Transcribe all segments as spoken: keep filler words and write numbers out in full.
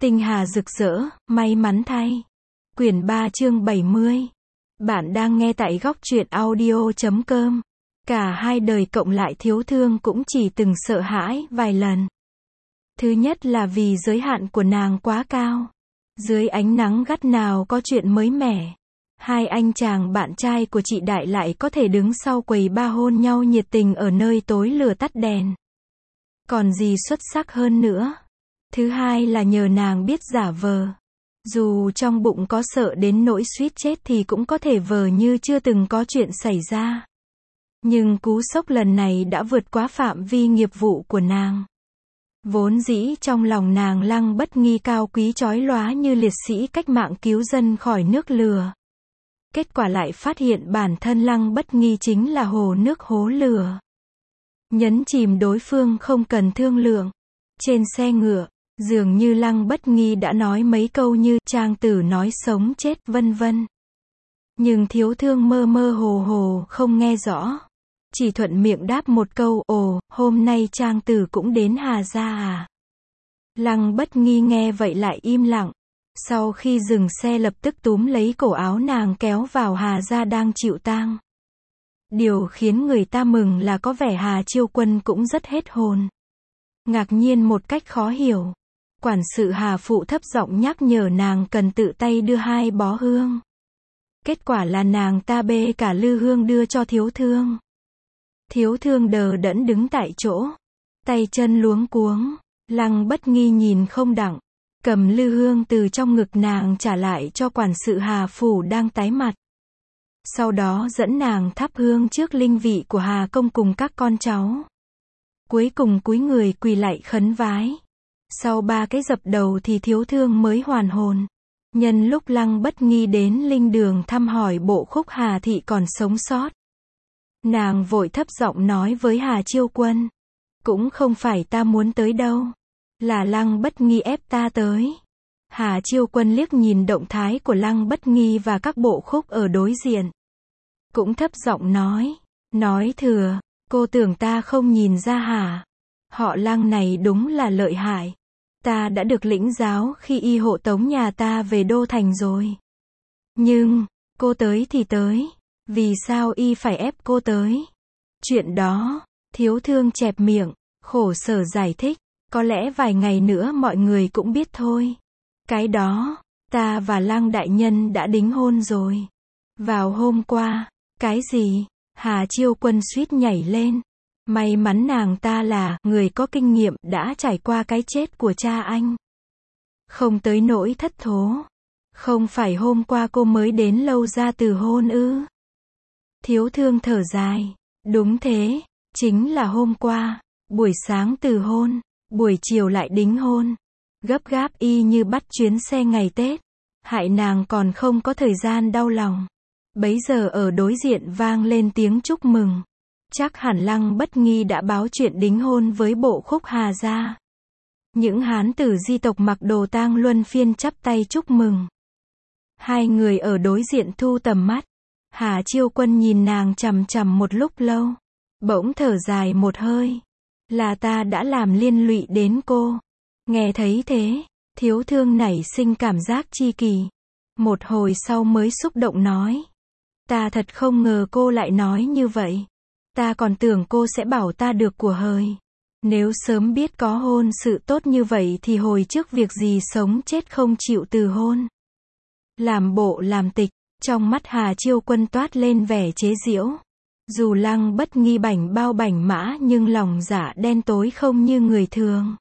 Tinh hà rực rỡ, may mắn thay. Quyển ba chương bảy mươi. Bạn đang nghe tại góc truyện audio chấm com. Cả hai đời cộng lại Thiếu Thương cũng chỉ từng sợ hãi vài lần. Thứ nhất là vì giới hạn của nàng quá cao. Dưới ánh nắng gắt nào có chuyện mới mẻ. Hai anh chàng bạn trai của chị Đại lại có thể đứng sau quầy ba hôn nhau nhiệt tình ở nơi tối lửa tắt đèn. Còn gì xuất sắc hơn nữa. Thứ hai là nhờ nàng biết giả vờ. Dù trong bụng có sợ đến nỗi suýt chết thì cũng có thể vờ như chưa từng có chuyện xảy ra. Nhưng cú sốc lần này đã vượt quá phạm vi nghiệp vụ của nàng. Vốn dĩ trong lòng nàng Lăng Bất Nghi cao quý chói lóa như liệt sĩ cách mạng cứu dân khỏi nước lửa. Kết quả lại phát hiện bản thân Lăng Bất Nghi chính là hồ nước hố lửa. Nhấn chìm đối phương không cần thương lượng. Trên xe ngựa, dường như Lăng Bất Nghi đã nói mấy câu như trang tử nói sống chết vân vân. Nhưng Thiếu Thương mơ mơ hồ hồ không nghe rõ. Chỉ thuận miệng đáp một câu, ồ, hôm nay trang tử cũng đến Hà Gia à? Lăng Bất Nghi nghe vậy lại im lặng. Sau khi dừng xe lập tức túm lấy cổ áo nàng kéo vào Hà Gia đang chịu tang. Điều khiến người ta mừng là có vẻ Hà Chiêu Quân cũng rất hết hồn. Ngạc nhiên một cách khó hiểu. Quản sự Hà Phụ thấp giọng nhắc nhở nàng cần tự tay đưa hai bó hương. Kết quả là nàng ta bê cả lư hương đưa cho Thiếu Thương. Thiếu Thương đờ đẫn đứng tại chỗ. Tay chân luống cuống. Lăng Bất Nghi nhìn không đặng. Cầm lư hương từ trong ngực nàng trả lại cho quản sự Hà Phủ đang tái mặt. Sau đó dẫn nàng thắp hương trước linh vị của Hà Công cùng các con cháu. Cuối cùng cúi người quỳ lạy khấn vái. Sau ba cái dập đầu thì Thiếu Thương mới hoàn hồn. Nhân lúc Lăng Bất Nghi đến linh đường thăm hỏi bộ khúc Hà Thị còn sống sót. Nàng vội thấp giọng nói với Hà Chiêu Quân. Cũng không phải ta muốn tới đâu. Là Lăng Bất Nghi ép ta tới. Hà Chiêu Quân liếc nhìn động thái của Lăng Bất Nghi và các bộ khúc ở đối diện. Cũng thấp giọng nói. Nói thừa, cô tưởng ta không nhìn ra hả? Họ Lăng này đúng là lợi hại. Ta đã được lĩnh giáo khi y hộ tống nhà ta về Đô Thành rồi. Nhưng, cô tới thì tới. Vì sao y phải ép cô tới? Chuyện đó, Thiếu Thương chẹp miệng, khổ sở giải thích. Có lẽ vài ngày nữa mọi người cũng biết thôi. Cái đó, ta và Lăng đại nhân đã đính hôn rồi. Vào hôm qua, cái gì? Hà Chiêu Quân suýt nhảy lên. May mắn nàng ta là người có kinh nghiệm đã trải qua cái chết của cha anh. Không tới nỗi thất thố. Không phải hôm qua cô mới đến lâu ra từ hôn ư? Thiếu Thương thở dài. Đúng thế, chính là hôm qua. Buổi sáng từ hôn. Buổi chiều lại đính hôn. Gấp gáp y như bắt chuyến xe ngày Tết. Hại nàng còn không có thời gian đau lòng. Bấy giờ ở đối diện vang lên tiếng chúc mừng. Chắc hẳn Lăng Bất Nghi đã báo chuyện đính hôn với bộ khúc Hà Gia. Những hán tử di tộc mặc đồ tang luân phiên chắp tay chúc mừng. Hai người ở đối diện thu tầm mắt. Hà Chiêu Quân nhìn nàng chằm chằm một lúc lâu. Bỗng thở dài một hơi. Là ta đã làm liên lụy đến cô. Nghe thấy thế, Thiếu Thương nảy sinh cảm giác chi kỳ. Một hồi sau mới xúc động nói. Ta thật không ngờ cô lại nói như vậy. Ta còn tưởng cô sẽ bảo ta được của hời. Nếu sớm biết có hôn sự tốt như vậy thì hồi trước việc gì sống chết không chịu từ hôn. Làm bộ làm tịch, trong mắt Hà Chiêu Quân toát lên vẻ chế giễu. Dù Lăng Bất Nghi bảnh bao bảnh mã nhưng lòng dạ đen tối không như người thường.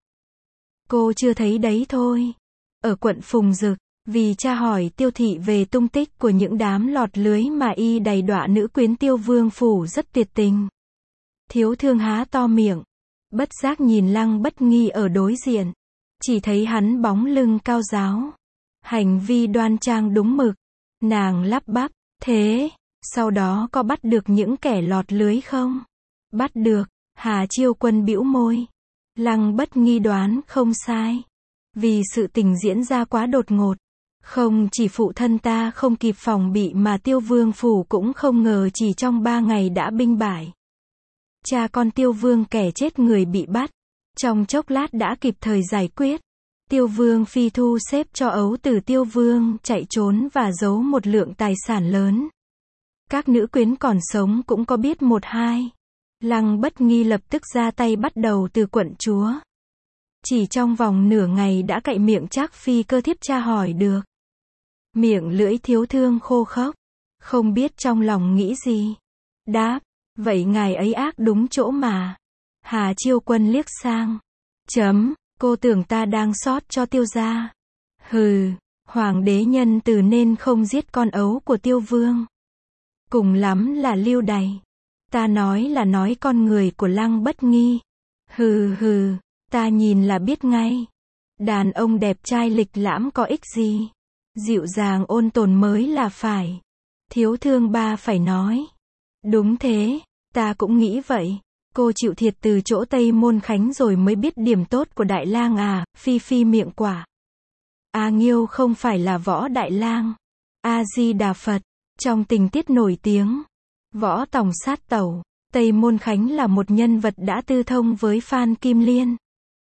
Cô chưa thấy đấy thôi. Ở quận Phùng Dực, vì cha hỏi Tiêu Thị về tung tích của những đám lọt lưới mà y đầy đọa nữ quyến Tiêu Vương phủ rất tuyệt tình. Thiếu Thương há to miệng, bất giác nhìn Lăng Bất Nghi ở đối diện. Chỉ thấy hắn bóng lưng cao ráo. Hành vi đoan trang đúng mực. Nàng lắp bắp, thế, sau đó có bắt được những kẻ lọt lưới không? Bắt được, Hà Chiêu Quân bĩu môi. Lăng Bất Nghi đoán không sai. Vì sự tình diễn ra quá đột ngột. Không chỉ phụ thân ta không kịp phòng bị mà Tiêu Vương phủ cũng không ngờ chỉ trong ba ngày đã binh bại. Cha con Tiêu Vương kẻ chết người bị bắt. Trong chốc lát đã kịp thời giải quyết. Tiêu Vương Phi thu xếp cho ấu tử Tiêu Vương chạy trốn và giấu một lượng tài sản lớn. Các nữ quyến còn sống cũng có biết một hai. Lăng Bất Nghi lập tức ra tay bắt đầu từ quận chúa. Chỉ trong vòng nửa ngày đã cạy miệng Trác Phi Cơ thiếp tra hỏi được. Miệng lưỡi Thiếu Thương khô khốc, không biết trong lòng nghĩ gì. Đáp, vậy ngài ấy ác đúng chỗ mà. Hà Chiêu Quân liếc sang. Chấm, cô tưởng ta đang xót cho Tiêu gia. Hừ, hoàng đế nhân từ nên không giết con ấu của Tiêu Vương. Cùng lắm là lưu đày. Ta nói là nói con người của Lăng Bất Nghi. Hừ hừ, ta nhìn là biết ngay. Đàn ông đẹp trai lịch lãm có ích gì. Dịu dàng ôn tồn mới là phải. Thiếu Thương ba phải nói. Đúng thế, ta cũng nghĩ vậy. Cô chịu thiệt từ chỗ Tây Môn Khánh rồi mới biết điểm tốt của Đại Lang à, Phi Phi miệng quả. A Nghiêu không phải là Võ Đại Lang. A-di-đà Phật, trong tình tiết nổi tiếng, Võ Tòng sát tẩu, Tây Môn Khánh là một nhân vật đã tư thông với Phan Kim Liên.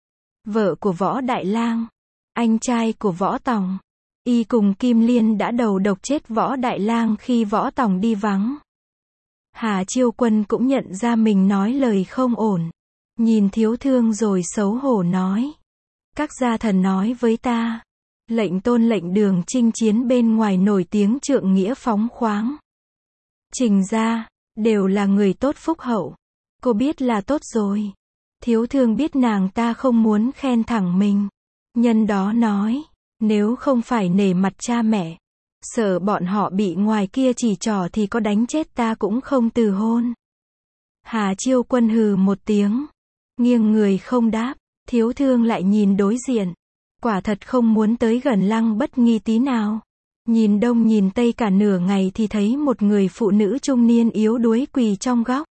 Vợ của Võ Đại Lang, anh trai của Võ Tòng, y cùng Kim Liên đã đầu độc chết Võ Đại Lang khi Võ Tòng đi vắng. Hà Chiêu Quân cũng nhận ra mình nói lời không ổn. Nhìn Thiếu Thương rồi xấu hổ nói. Các gia thần nói với ta. Lệnh Tôn lệnh Đường chinh chiến bên ngoài nổi tiếng trượng nghĩa phóng khoáng. Trình gia, đều là người tốt phúc hậu. Cô biết là tốt rồi. Thiếu Thương biết nàng ta không muốn khen thẳng mình. Nhân đó nói, nếu không phải nể mặt cha mẹ, sợ bọn họ bị ngoài kia chỉ trỏ thì có đánh chết ta cũng không từ hôn. Hà Chiêu Quân hừ một tiếng, nghiêng người không đáp. Thiếu Thương lại nhìn đối diện, quả thật không muốn tới gần Lăng Bất Nghi tí nào. Nhìn đông nhìn tây cả nửa ngày thì thấy một người phụ nữ trung niên yếu đuối quỳ trong góc.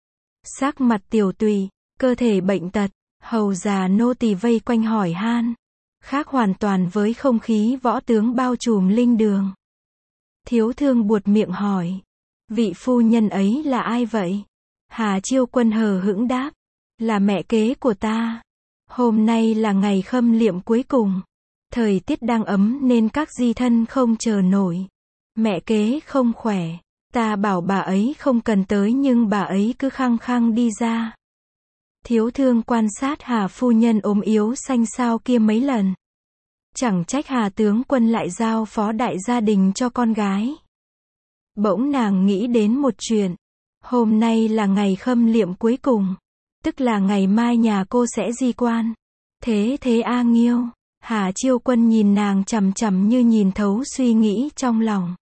Sắc mặt tiểu tụy, cơ thể bệnh tật, hầu già nô tỳ vây quanh hỏi han. Khác hoàn toàn với không khí võ tướng bao trùm linh đường. Thiếu Thương buột miệng hỏi. Vị phu nhân ấy là ai vậy? Hà Chiêu Quân hờ hững đáp. Là mẹ kế của ta. Hôm nay là ngày khâm liệm cuối cùng. Thời tiết đang ấm nên các di thân không chờ nổi. Mẹ kế không khỏe. Ta bảo bà ấy không cần tới nhưng bà ấy cứ khăng khăng đi ra. Thiếu Thương quan sát Hà phu nhân ốm yếu xanh xao kia mấy lần. Chẳng trách Hà tướng quân lại giao phó đại gia đình cho con gái. Bỗng nàng nghĩ đến một chuyện. Hôm nay là ngày khâm liệm cuối cùng. Tức là ngày mai nhà cô sẽ di quan. Thế thế A Nghiêu. Hà Chiêu Quân nhìn nàng chằm chằm như nhìn thấu suy nghĩ trong lòng.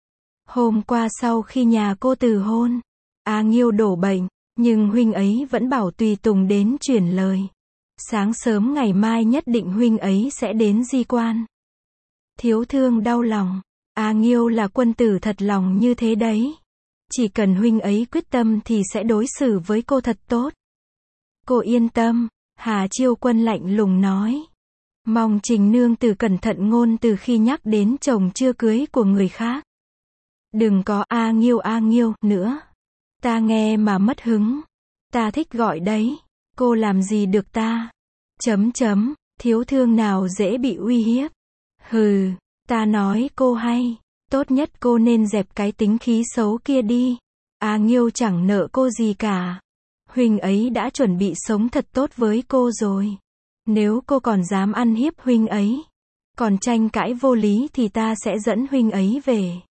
Hôm qua sau khi nhà cô từ hôn, A Nghiêu đổ bệnh, nhưng huynh ấy vẫn bảo tùy tùng đến chuyển lời. Sáng sớm ngày mai nhất định huynh ấy sẽ đến di quan. Thiếu Thương đau lòng. A Nghiêu là quân tử thật lòng như thế đấy. Chỉ cần huynh ấy quyết tâm thì sẽ đối xử với cô thật tốt. Cô yên tâm, Hà Chiêu Quân lạnh lùng nói. Mong Trình nương tử cẩn thận ngôn từ khi nhắc đến chồng chưa cưới của người khác. Đừng có A Nghiêu A Nghiêu nữa. Ta nghe mà mất hứng. Ta thích gọi đấy. Cô làm gì được ta? Chấm chấm, Thiếu Thương nào dễ bị uy hiếp. Hừ, ta nói cô hay. Tốt nhất cô nên dẹp cái tính khí xấu kia đi. A Nghiêu chẳng nợ cô gì cả. Huynh ấy đã chuẩn bị sống thật tốt với cô rồi. Nếu cô còn dám ăn hiếp huynh ấy, còn tranh cãi vô lý thì ta sẽ dẫn huynh ấy về.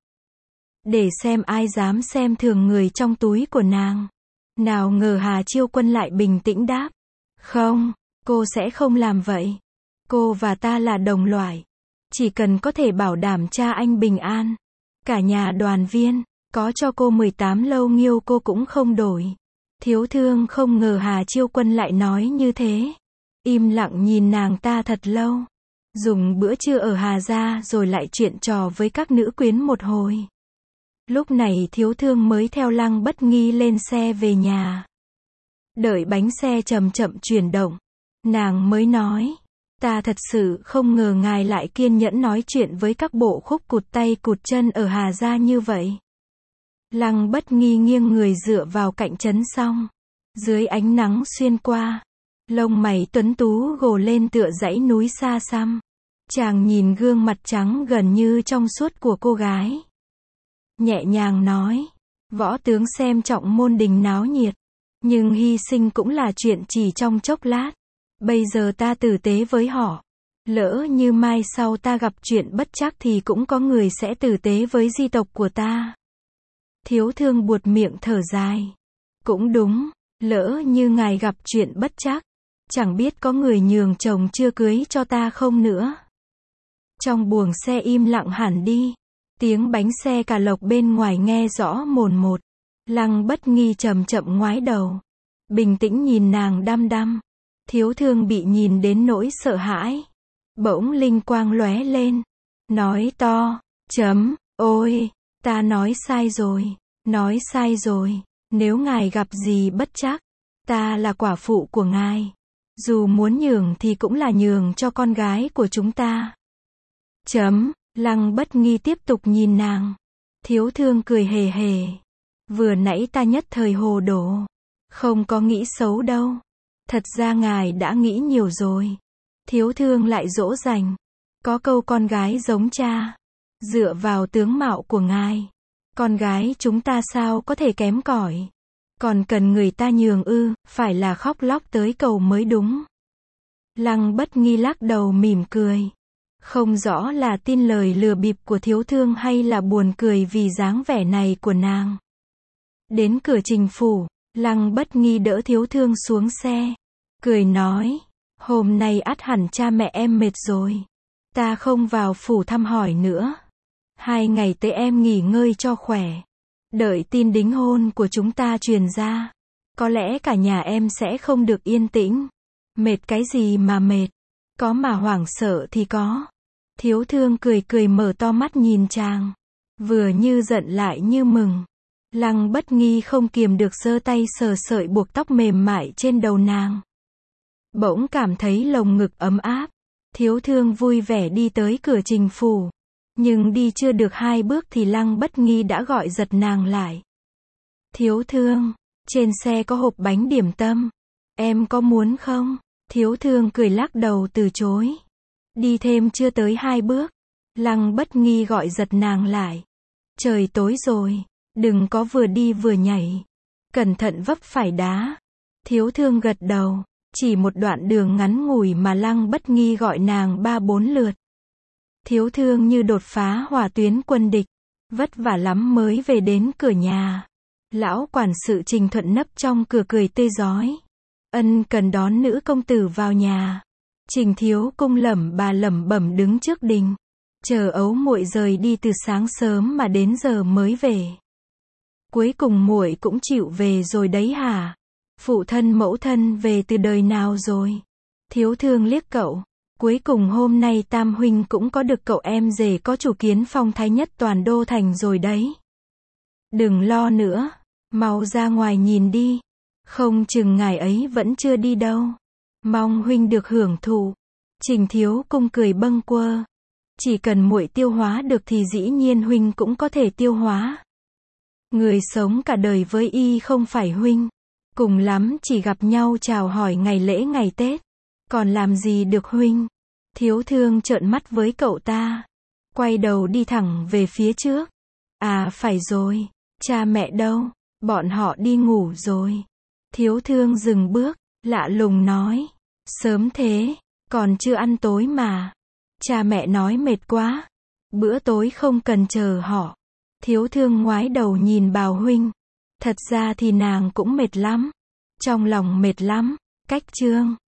Để xem ai dám xem thường người trong túi của nàng. Nào ngờ Hà Chiêu Quân lại bình tĩnh đáp. Không, cô sẽ không làm vậy. Cô và ta là đồng loại. Chỉ cần có thể bảo đảm cha anh bình an, cả nhà đoàn viên, có cho cô mười tám lâu nghiêu cô cũng không đổi. Thiếu Thương không ngờ Hà Chiêu Quân lại nói như thế. Im lặng nhìn nàng ta thật lâu. Dùng bữa trưa ở Hà gia rồi lại chuyện trò với các nữ quyến một hồi. Lúc này Thiếu Thương mới theo Lăng Bất Nghi lên xe về nhà. Đợi bánh xe chậm chậm chuyển động, nàng mới nói. Ta thật sự không ngờ ngài lại kiên nhẫn nói chuyện với các bộ khúc cụt tay cụt chân ở Hà gia như vậy. Lăng Bất Nghi nghiêng người dựa vào cạnh trấn xong. Dưới ánh nắng xuyên qua, Lông mày tuấn tú gồ lên tựa dãy núi xa xăm. Chàng nhìn gương mặt trắng gần như trong suốt của cô gái. Nhẹ nhàng nói, võ tướng xem trọng môn đình náo nhiệt. Nhưng hy sinh cũng là chuyện chỉ trong chốc lát. Bây giờ ta tử tế với họ. Lỡ như mai sau ta gặp chuyện bất trắc thì cũng có người sẽ tử tế với di tộc của ta. Thiếu thương buột miệng thở dài. Cũng đúng, lỡ như ngài gặp chuyện bất trắc, chẳng biết có người nhường chồng chưa cưới cho ta không nữa. Trong buồng xe im lặng hẳn đi. Tiếng bánh xe cà lộc bên ngoài nghe rõ mồn một. Lăng Bất Nghi chậm chậm ngoái đầu. Bình tĩnh nhìn nàng đăm đăm. Thiếu thương bị nhìn đến nỗi sợ hãi. Bỗng linh quang lóe lên. Nói to, chấm, ôi, ta nói sai rồi, nói sai rồi. Nếu ngài gặp gì bất trắc, ta là quả phụ của ngài. Dù muốn nhường thì cũng là nhường cho con gái của chúng ta. Chấm, Lăng Bất Nghi tiếp tục nhìn nàng. Thiếu thương cười hề hề. Vừa nãy ta nhất thời hồ đồ. Không có nghĩ xấu đâu. Thật ra ngài đã nghĩ nhiều rồi. Thiếu thương lại dỗ dành. Có câu con gái giống cha. Dựa vào tướng mạo của ngài, con gái chúng ta sao có thể kém cỏi. Còn cần người ta nhường ư, phải là khóc lóc tới cầu mới đúng. Lăng Bất Nghi lắc đầu mỉm cười. Không rõ là tin lời lừa bịp của thiếu thương hay là buồn cười vì dáng vẻ này của nàng. Đến cửa Trình phủ, Lăng Bất Nghi đỡ thiếu thương xuống xe. Cười nói, hôm nay ắt hẳn cha mẹ em mệt rồi. Ta không vào phủ thăm hỏi nữa. Hai ngày tới em nghỉ ngơi cho khỏe. Đợi tin đính hôn của chúng ta truyền ra. Có lẽ cả nhà em sẽ không được yên tĩnh. Mệt cái gì mà mệt. Có mà hoảng sợ thì có. Thiếu thương cười cười mở to mắt nhìn chàng. Vừa như giận lại như mừng. Lăng Bất Nghi không kiềm được giơ tay sờ sợi buộc tóc mềm mại trên đầu nàng. Bỗng cảm thấy lồng ngực ấm áp. Thiếu thương vui vẻ đi tới cửa Trình phủ. Nhưng đi chưa được hai bước thì Lăng Bất Nghi đã gọi giật nàng lại. Thiếu thương, trên xe có hộp bánh điểm tâm. Em có muốn không? Thiếu thương cười lắc đầu từ chối. Đi thêm chưa tới hai bước. Lăng Bất Nghi gọi giật nàng lại. Trời tối rồi, đừng có vừa đi vừa nhảy. Cẩn thận vấp phải đá. Thiếu thương gật đầu. Chỉ một đoạn đường ngắn ngủi mà Lăng Bất Nghi gọi nàng ba bốn lượt. Thiếu thương như đột phá hỏa tuyến quân địch. Vất vả lắm mới về đến cửa nhà. Lão quản sự Trình Thuận nấp trong cửa cười tươi rói. Ân cần đón nữ công tử vào nhà. Trình thiếu cung lẩm bà lẩm bẩm đứng trước đình. Chờ ấu muội rời đi từ sáng sớm mà đến giờ mới về. Cuối cùng muội cũng chịu về rồi đấy hả? Phụ thân mẫu thân về từ đời nào rồi? Thiếu thương liếc cậu. Cuối cùng hôm nay Tam huynh cũng có được cậu em rể có chủ kiến phong thái nhất toàn đô thành rồi đấy. Đừng lo nữa. Mau ra ngoài nhìn đi. Không chừng ngài ấy vẫn chưa đi đâu. Mong huynh được hưởng thụ. Trình thiếu cung cười bâng quơ. Chỉ cần muội tiêu hóa được thì dĩ nhiên huynh cũng có thể tiêu hóa. Người sống cả đời với y không phải huynh. Cùng lắm chỉ gặp nhau chào hỏi ngày lễ ngày Tết. Còn làm gì được huynh? Thiếu thương trợn mắt với cậu ta. Quay đầu đi thẳng về phía trước. À phải rồi. Cha mẹ đâu? Bọn họ đi ngủ rồi. Thiếu thương dừng bước. Lạ lùng nói. Sớm thế. Còn chưa ăn tối mà. Cha mẹ nói mệt quá. Bữa tối không cần chờ họ. Thiếu thương ngoái đầu nhìn Bào huynh. Thật ra thì nàng cũng mệt lắm. Trong lòng mệt lắm. Cách chương